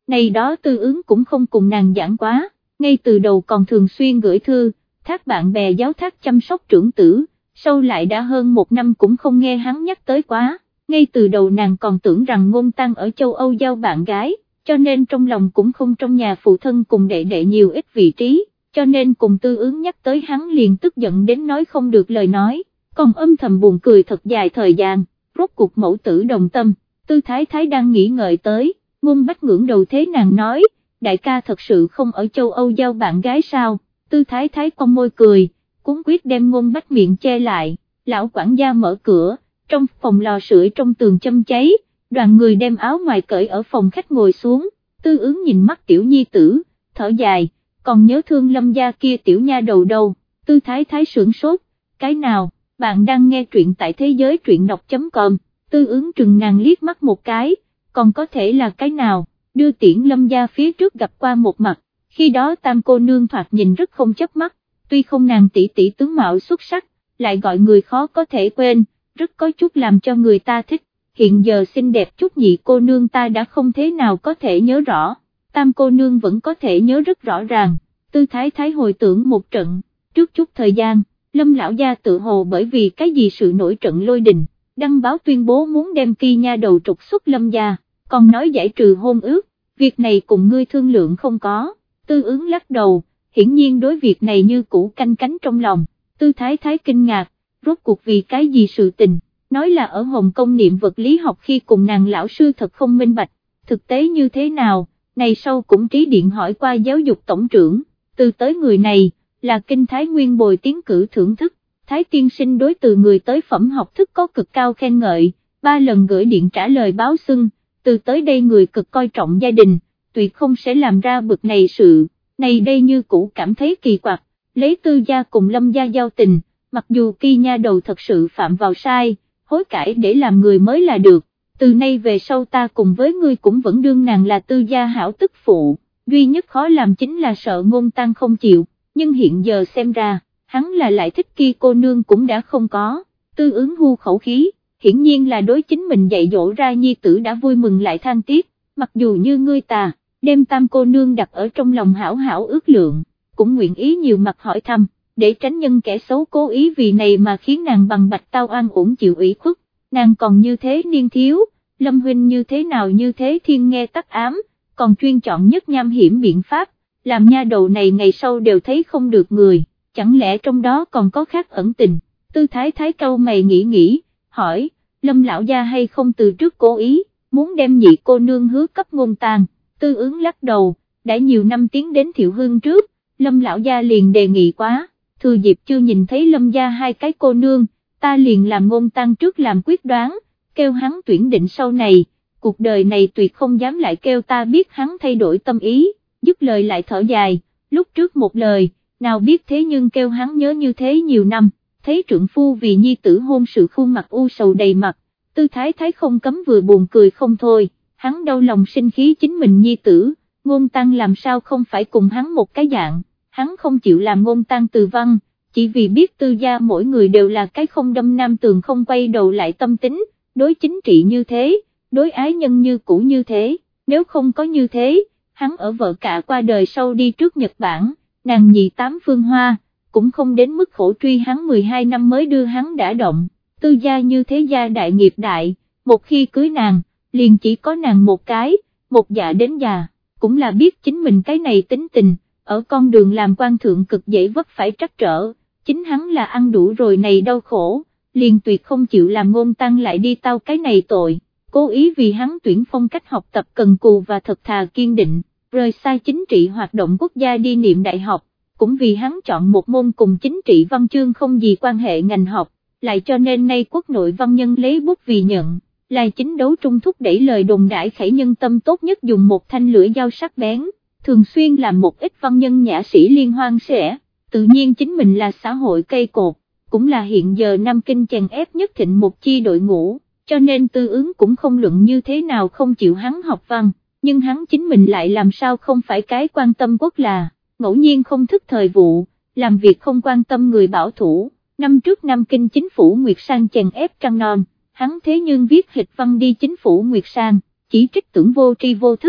này đó Tư Ứng cũng không cùng nàng giảng quá, ngay từ đầu còn thường xuyên gửi thư, thác bạn bè giáo thác chăm sóc trưởng tử, sau lại đã hơn một năm cũng không nghe hắn nhắc tới quá, ngay từ đầu nàng còn tưởng rằng Ngôn Tăng ở châu Âu giao bạn gái, cho nên trong lòng cũng không trong nhà phụ thân cùng đệ đệ nhiều ít vị trí, cho nên cùng Tư Ứng nhắc tới hắn liền tức giận đến nói không được lời nói, còn âm thầm buồn cười thật dài thời gian, rốt cuộc mẫu tử đồng tâm, Tư Thái Thái đang nghĩ ngợi tới, Ngôn Bách ngưỡng đầu thế nàng nói, đại ca thật sự không ở châu Âu giao bạn gái sao, Tư Thái Thái cong môi cười, cuốn quyết đem Ngôn Bách miệng che lại, lão quản gia mở cửa, trong phòng lò sưởi trong tường châm cháy, đoàn người đem áo ngoài cởi ở phòng khách ngồi xuống, Tư Ứng nhìn mắt tiểu nhi tử, thở dài, còn nhớ thương Lâm gia kia tiểu nha đầu đâu, Tư Thái Thái sửng sốt, cái nào, bạn đang nghe truyện tại thế giới truyện đọc.com, Tư Ứng trừng nàng liếc mắt một cái, còn có thể là cái nào, đưa tiễn Lâm gia phía trước gặp qua một mặt, khi đó tam cô nương thoạt nhìn rất không chớp mắt, tuy không nàng tỷ tỷ tướng mạo xuất sắc, lại gọi người khó có thể quên, rất có chút làm cho người ta thích, hiện giờ xinh đẹp chút nhị cô nương ta đã không thế nào có thể nhớ rõ, tam cô nương vẫn có thể nhớ rất rõ ràng, Tư Thái Thái hồi tưởng một trận, trước chút thời gian, Lâm lão gia tự hồ bởi vì cái gì sự nổi trận lôi đình, đăng báo tuyên bố muốn đem kia nha đầu trục xuất Lâm gia, còn nói giải trừ hôn ước, việc này cùng ngươi thương lượng không có, Tư Ứng lắc đầu, hiển nhiên đối việc này như cũ canh cánh trong lòng, Tư Thái Thái kinh ngạc, rốt cuộc vì cái gì sự tình, nói là ở Hồng Kông niệm vật lý học khi cùng nàng lão sư thật không minh bạch, thực tế như thế nào, này sau cũng trí điện hỏi qua giáo dục tổng trưởng, từ tới người này, là kinh Thái Nguyên bồi tiến cử thưởng thức, Thái tiên sinh đối từ người tới phẩm học thức có cực cao khen ngợi, ba lần gửi điện trả lời báo xưng, từ tới đây người cực coi trọng gia đình, tuyệt không sẽ làm ra bực này sự, này đây như cũ cảm thấy kỳ quặc, lấy Tư gia cùng Lâm gia giao tình, mặc dù kia nha đầu thật sự phạm vào sai, hối cải để làm người mới là được, từ nay về sau ta cùng với ngươi cũng vẫn đương nàng là Tư gia hảo tức phụ, duy nhất khó làm chính là sợ Ngôn Tăng không chịu, nhưng hiện giờ xem ra, hắn là lại thích kia cô nương cũng đã không có, Tư Ứng hu khẩu khí, hiển nhiên là đối chính mình dạy dỗ ra nhi tử đã vui mừng lại than tiếc, mặc dù như ngươi ta, đem tam cô nương đặt ở trong lòng hảo hảo ước lượng, cũng nguyện ý nhiều mặt hỏi thăm, để tránh nhân kẻ xấu cố ý vì này mà khiến nàng bằng bạch tao oan uổng chịu ủy khuất, nàng còn như thế niên thiếu, Lâm huynh như thế nào như thế thiên nghe tắc ám, còn chuyên chọn nhất nham hiểm biện pháp, làm nha đầu này ngày sau đều thấy không được người, chẳng lẽ trong đó còn có khác ẩn tình, Tư Thái Thái cau mày nghĩ nghĩ, hỏi, Lâm lão gia hay không từ trước cố ý, muốn đem nhị cô nương hứa cấp Ngôn Tàng, Tư Ứng lắc đầu, đã nhiều năm tiến đến Thiệu Hương trước, Lâm lão gia liền đề nghị quá, thừa dịp chưa nhìn thấy Lâm gia hai cái cô nương, ta liền làm Ngôn Tàng trước làm quyết đoán, kêu hắn tuyển định sau này, cuộc đời này tuyệt không dám lại kêu ta biết hắn thay đổi tâm ý, dứt lời lại thở dài, lúc trước một lời, nào biết thế nhưng kêu hắn nhớ như thế nhiều năm, thấy trượng phu vì nhi tử hôn sự khuôn mặt u sầu đầy mặt, Tư Thái Thái không cấm vừa buồn cười không thôi, hắn đau lòng sinh khí chính mình nhi tử, Ngôn Tăng làm sao không phải cùng hắn một cái dạng, hắn không chịu làm Ngôn Tăng từ văn, chỉ vì biết Tư gia mỗi người đều là cái không đâm nam tường không quay đầu lại tâm tính, đối chính trị như thế, đối ái nhân như cũ như thế, nếu không có như thế, hắn ở vợ cả qua đời sau đi trước Nhật Bản, nàng nhị tám phương hoa, cũng không đến mức khổ truy hắn mười hai năm mới đưa hắn đã động, Tư gia như thế gia đại nghiệp đại, một khi cưới nàng, liền chỉ có nàng một cái, một dạ đến già, cũng là biết chính mình cái này tính tình, ở con đường làm quan thượng cực dễ vấp phải trắc trở, chính hắn là ăn đủ rồi này đau khổ, liền tuyệt không chịu làm Ngôn Tăng lại đi tao cái này tội, cố ý vì hắn tuyển phong cách học tập cần cù và thật thà kiên định, rời xa chính trị hoạt động quốc gia đi niệm đại học, cũng vì hắn chọn một môn cùng chính trị văn chương không gì quan hệ ngành học, lại cho nên nay quốc nội văn nhân lấy bút vì nhận, là chính đấu trung thúc đẩy lời đồn đại khẩy nhân tâm tốt nhất dùng một thanh lưỡi dao sắc bén, thường xuyên làm một ít văn nhân nhã sĩ liên hoan sẽ, tự nhiên chính mình là xã hội cây cột, cũng là hiện giờ Nam Kinh chèn ép nhất thịnh một chi đội ngũ, cho nên Tư Ứng cũng không luận như thế nào không chịu hắn học văn, nhưng hắn chính mình lại làm sao không phải cái quan tâm quốc là, ngẫu nhiên không thức thời vụ, làm việc không quan tâm người bảo thủ, năm trước Nam Kinh chính phủ Nguyệt Sang chèn ép trăng non, hắn thế nhưng viết hịch văn đi chính phủ Nguyệt Sang, chỉ trích tưởng vô tri vô thức,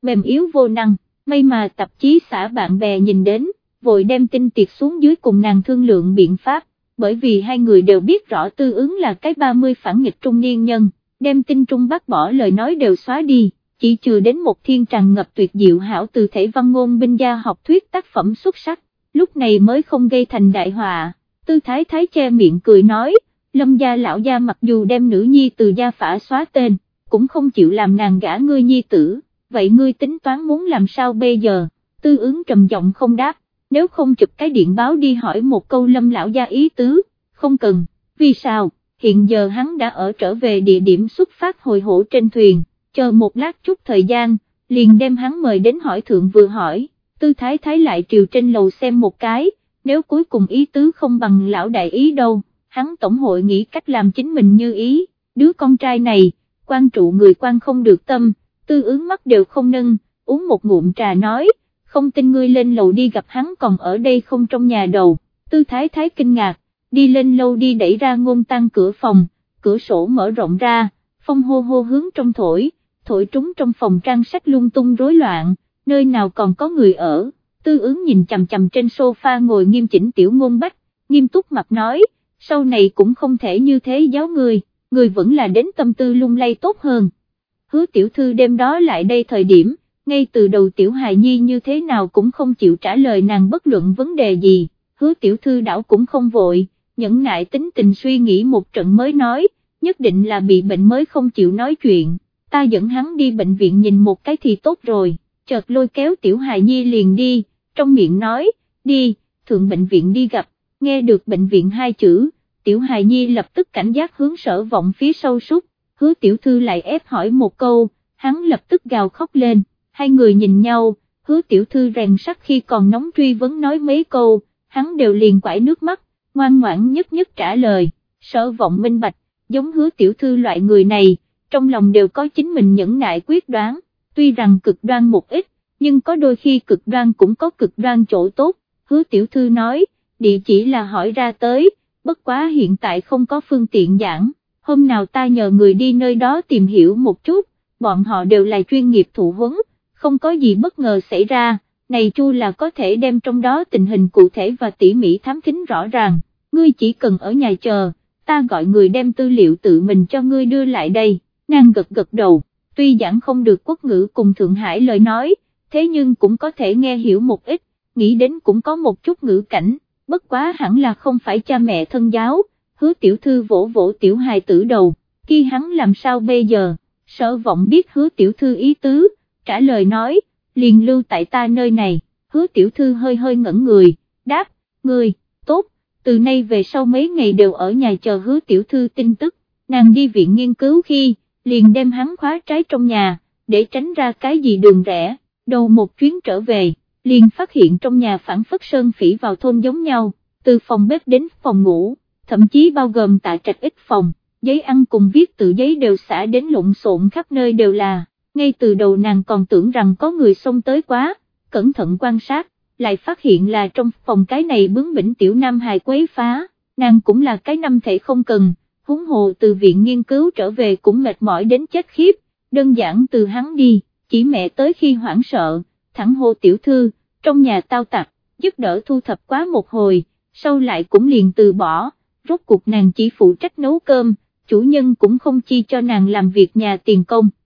mềm yếu vô năng, may mà tạp chí xã bạn bè nhìn đến, vội đem tin tiệt xuống dưới cùng nàng thương lượng biện pháp, bởi vì hai người đều biết rõ Tư Ứng là cái ba mươi phản nghịch trung niên nhân, đem tin Trung bác bỏ lời nói đều xóa đi, chỉ trừ đến một thiên tràn ngập tuyệt diệu hảo từ thể văn ngôn binh gia học thuyết tác phẩm xuất sắc, lúc này mới không gây thành đại họa. Tư Thái Thái che miệng cười nói, Lâm gia lão gia mặc dù đem nữ nhi từ gia phả xóa tên, cũng không chịu làm nàng gả ngươi nhi tử, vậy ngươi tính toán muốn làm sao bây giờ? Tư Ứng trầm giọng không đáp, nếu không chụp cái điện báo đi hỏi một câu Lâm lão gia ý tứ, không cần, vì sao? Hiện giờ hắn đã ở trở về địa điểm xuất phát hồi hổ trên thuyền, chờ một lát chút thời gian, liền đem hắn mời đến hỏi thượng vừa hỏi, Tư Thái Thái lại triều trên lầu xem một cái, nếu cuối cùng ý tứ không bằng lão đại ý đâu, hắn tổng hội nghĩ cách làm chính mình như ý, đứa con trai này, quan trụ người quan không được tâm, Tư Ứng mắt đều không nâng, uống một ngụm trà nói, không tin ngươi lên lầu đi gặp hắn còn ở đây không trong nhà đầu, Tư Thái Thái kinh ngạc, đi lên lâu đi đẩy ra Ngôn Tăng cửa phòng, cửa sổ mở rộng ra, phong hô hô hướng trong thổi, thổi trúng trong phòng trang sách lung tung rối loạn, nơi nào còn có người ở, Tư Ứng nhìn chằm chằm trên sofa ngồi nghiêm chỉnh Tiểu Ngôn Bách, nghiêm túc mặt nói, sau này cũng không thể như thế giáo người, người vẫn là đến tâm tư lung lay tốt hơn. Hứa tiểu thư đêm đó lại đây thời điểm, ngay từ đầu Tiểu Hài Nhi như thế nào cũng không chịu trả lời nàng bất luận vấn đề gì, Hứa tiểu thư đảo cũng không vội, nhẫn nại tính tình suy nghĩ một trận mới nói, nhất định là bị bệnh mới không chịu nói chuyện, ta dẫn hắn đi bệnh viện nhìn một cái thì tốt rồi, chợt lôi kéo Tiểu Hài Nhi liền đi, trong miệng nói, đi, thượng bệnh viện đi gặp, nghe được bệnh viện hai chữ, Tiểu Hài Nhi lập tức cảnh giác hướng Sở Vọng phía sau sút, Hứa tiểu thư lại ép hỏi một câu, hắn lập tức gào khóc lên, hai người nhìn nhau, Hứa tiểu thư rèn sắt khi còn nóng truy vấn nói mấy câu, hắn đều liền quải nước mắt, ngoan ngoãn nhất nhất trả lời, Sở Vọng minh bạch, giống Hứa tiểu thư loại người này, trong lòng đều có chính mình nhẫn nại quyết đoán, tuy rằng cực đoan một ít, nhưng có đôi khi cực đoan cũng có cực đoan chỗ tốt, Hứa tiểu thư nói, địa chỉ là hỏi ra tới, bất quá hiện tại không có phương tiện giảng, hôm nào ta nhờ người đi nơi đó tìm hiểu một chút, bọn họ đều là chuyên nghiệp thụ huấn, không có gì bất ngờ xảy ra, này Chu là có thể đem trong đó tình hình cụ thể và tỉ mỉ thám thính rõ ràng, ngươi chỉ cần ở nhà chờ, ta gọi người đem tư liệu tự mình cho ngươi đưa lại đây, nàng gật gật đầu, tuy giảng không được quốc ngữ cùng Thượng Hải lời nói, thế nhưng cũng có thể nghe hiểu một ít, nghĩ đến cũng có một chút ngữ cảnh, bất quá hẳn là không phải cha mẹ thân giáo, Hứa tiểu thư vỗ vỗ Tiểu hài tử đầu, khi hắn làm sao bây giờ, Sở Vọng biết Hứa tiểu thư ý tứ, trả lời nói, liền lưu tại ta nơi này, Hứa tiểu thư hơi hơi ngẩn người, đáp, người, tốt, từ nay về sau mấy ngày đều ở nhà chờ Hứa tiểu thư tin tức, nàng đi viện nghiên cứu khi, liền đem hắn khóa trái trong nhà, để tránh ra cái gì đường rẽ, đầu một chuyến trở về, liền phát hiện trong nhà phản phất sơn phỉ vào thôn giống nhau, từ phòng bếp đến phòng ngủ, thậm chí bao gồm tạ trạch ít phòng, giấy ăn cùng viết tự giấy đều xả đến lộn xộn khắp nơi đều là, ngay từ đầu nàng còn tưởng rằng có người xông tới quá, cẩn thận quan sát, lại phát hiện là trong phòng cái này bướng bỉnh tiểu nam hài quấy phá, nàng cũng là cái năm thể không cần, huống hồ từ viện nghiên cứu trở về cũng mệt mỏi đến chết khiếp, đơn giản từ hắn đi, chỉ mẹ tới khi hoảng sợ, thẳng hô tiểu thư, trong nhà tao tặc, giúp đỡ thu thập quá một hồi, sau lại cũng liền từ bỏ, rốt cuộc nàng chỉ phụ trách nấu cơm, chủ nhân cũng không chi cho nàng làm việc nhà tiền công.